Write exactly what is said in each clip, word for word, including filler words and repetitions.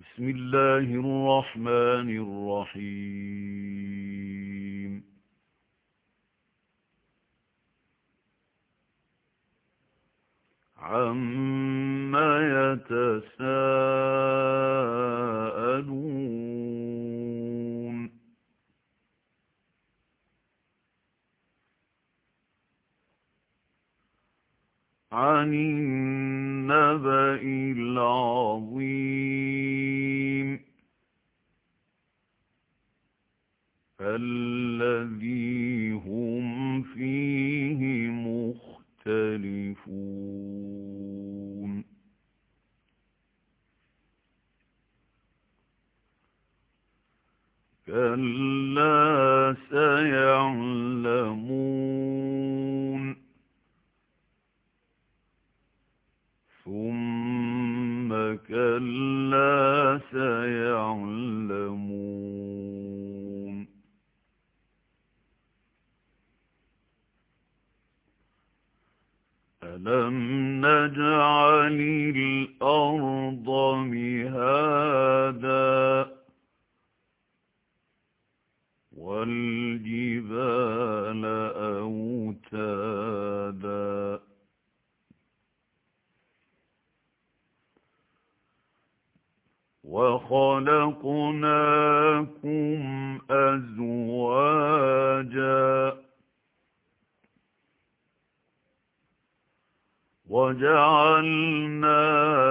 بسم الله الرحمن الرحيم. عَمَّ يَتَسَاءَلُونَ عَنِ النَّبَإِ الْعَظِيمِ الَّذِي هُمْ فِيهِ مُخْتَلِفُونَ كَلَّا سَيَعْلَمُونَ ثُمَّ كَلَّا سَيَعْلَمُونَ أَلَمْ نَجْعَلِ الْأَرْضَ مِهَادًا وَالْجِبَالَ أَوْتَادًا وَخَلَقْنَاكُمْ أَزْوَاجًا وَجَعَلْنَا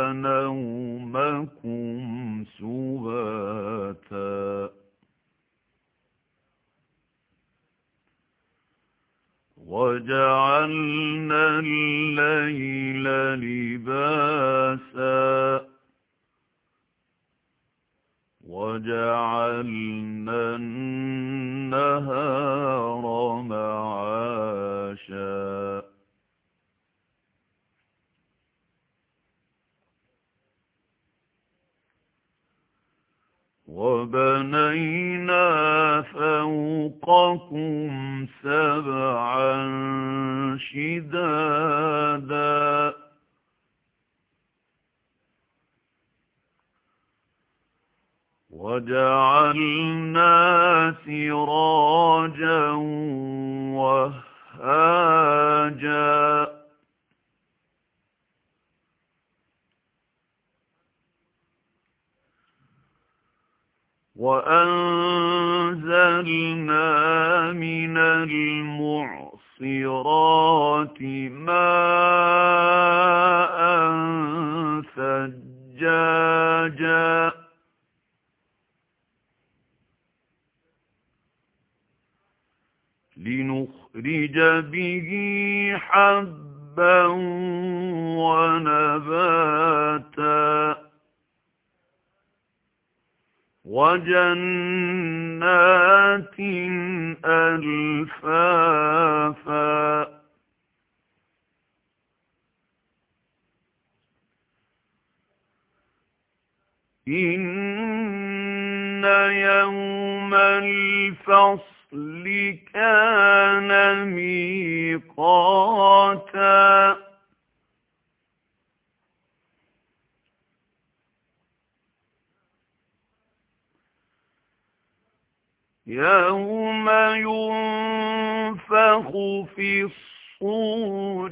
نَوْمَكُمْ سُبَاتًا وَجَعَلْنَا اللَّيْلَ لِبَاسًا وَجَعَلْنَا النَّهَارَ مَعَاشًا وَبَنَيْنَا فَوْقَكُمْ سَبْعًا شِدَادًا وَجَعَلْنَا سِرَاجًا وَهَّاجًا وَأَنزَلْنَا مِنَ الْمُعْصِرَاتِ مَاءً ثَجَّاجًا لِنُخْرِجَ بِهِ حَبًّا وَنَبَاتًا وَجَنَّاتٍ أَلْفَافًا إِنَّ يَوْمَ الْفَصْلِ كَانَ مِيقَاتًا يَوْمَ يُنفَخُ فِي الصُّورِ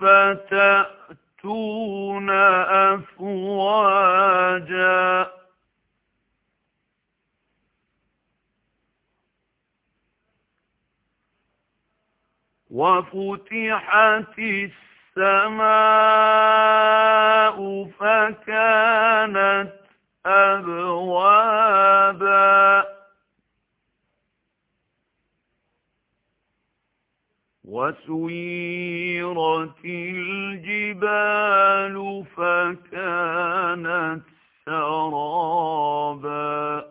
فَتَأْتُونَ أَفْوَاجًا وَفُتِحَتِ السَّمَاءُ فَكَانَتْ أَبْوَابًا وَسُيِّرَتِ الْجِبَالُ فَكَانَتْ سَرَابًا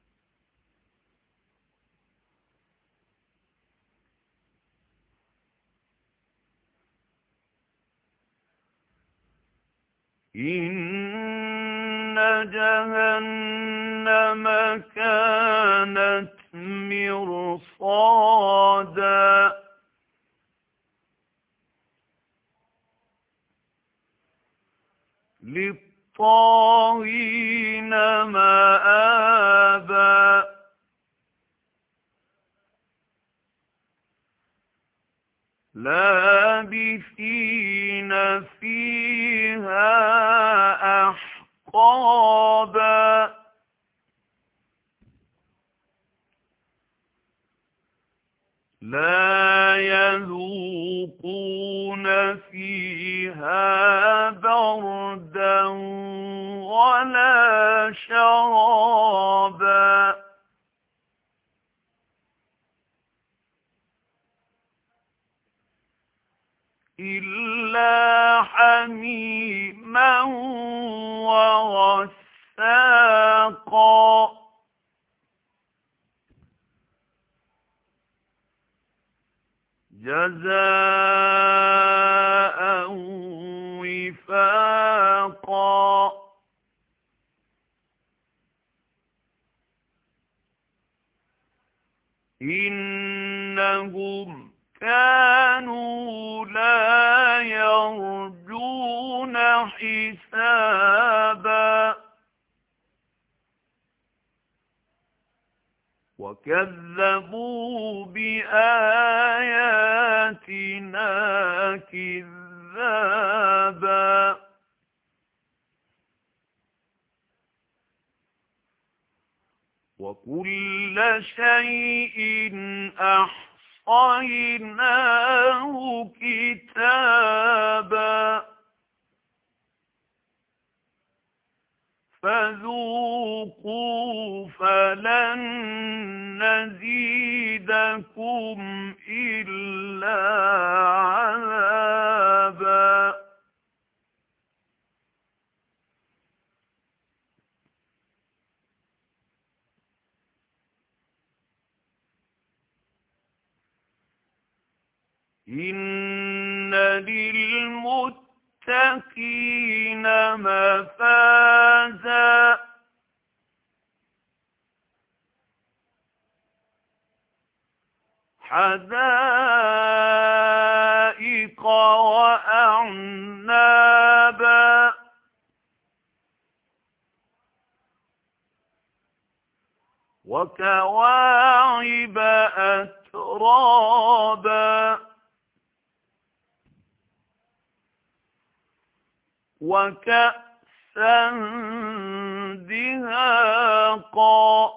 إِنَّ جَهَنَّمَ كَانَتْ مِرْصَادًا للطاغين مآبا لابثين فيها أحقابا لا يذوقون فيها بردا ولا شرابا إلا حميما وغساقا جزاء وفاقا إنهم كانوا لا يرجون حسابا وكذبوا بآياتنا كذابا وكل شيء أحصيناه كتابا فذوقوا فلن نزيدكم إلا عذابا إن للمتقين مفازا حدائق وأعنابا وكواعب أترابا وكأسا دهاقا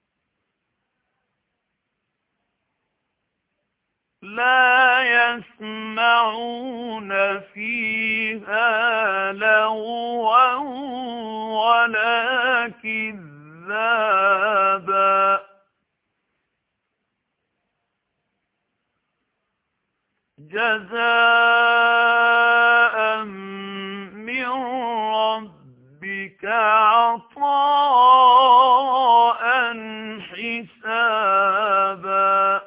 لا يسمعون فيها لغوا ولا كذابا جزاء من ربك عطاء حسابا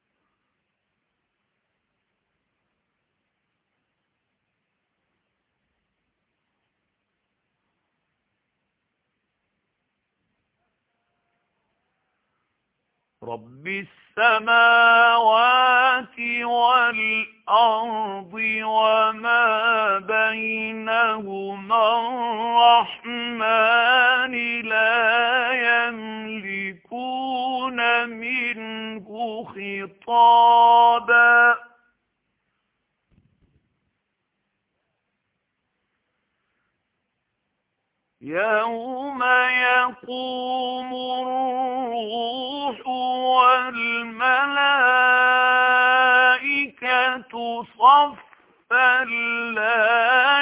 رب السماوات والأرض وما بينهما الرحمن لا يملكون منه خطابا يوم يقوم الروح والملائكة صفا لا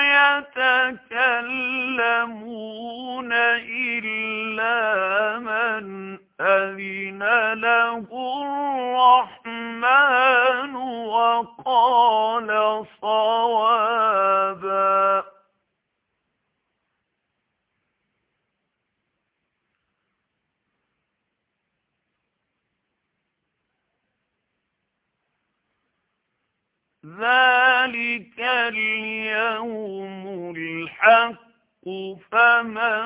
يتكلمون إلا من أذن له الرحمن وقال صوابا ذلك اليوم الحق فمن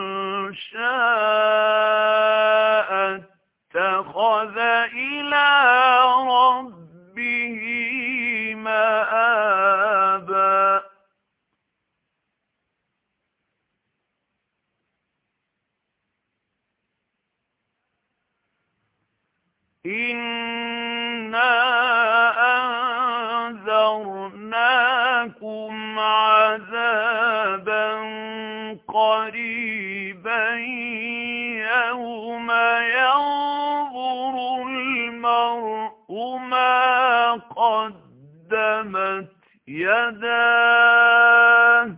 شاء اتخذ إلى ربه مآبا إِنَّا أَنذَرْنَاكُمْ عَذَابًا قَرِيبًا يَوْمَ يَنظُرُ الْمَرْءُ مَا قَدَّمَتْ يَدَاهُ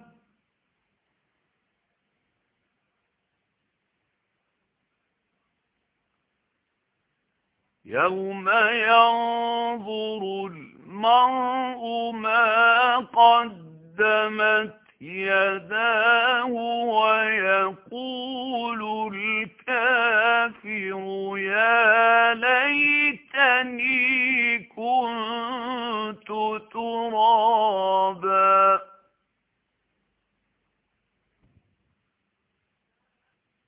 يَوْمَ يَنظُرُ الْمَرْءُ مَا قَدَّمَتْ يَدَاهُ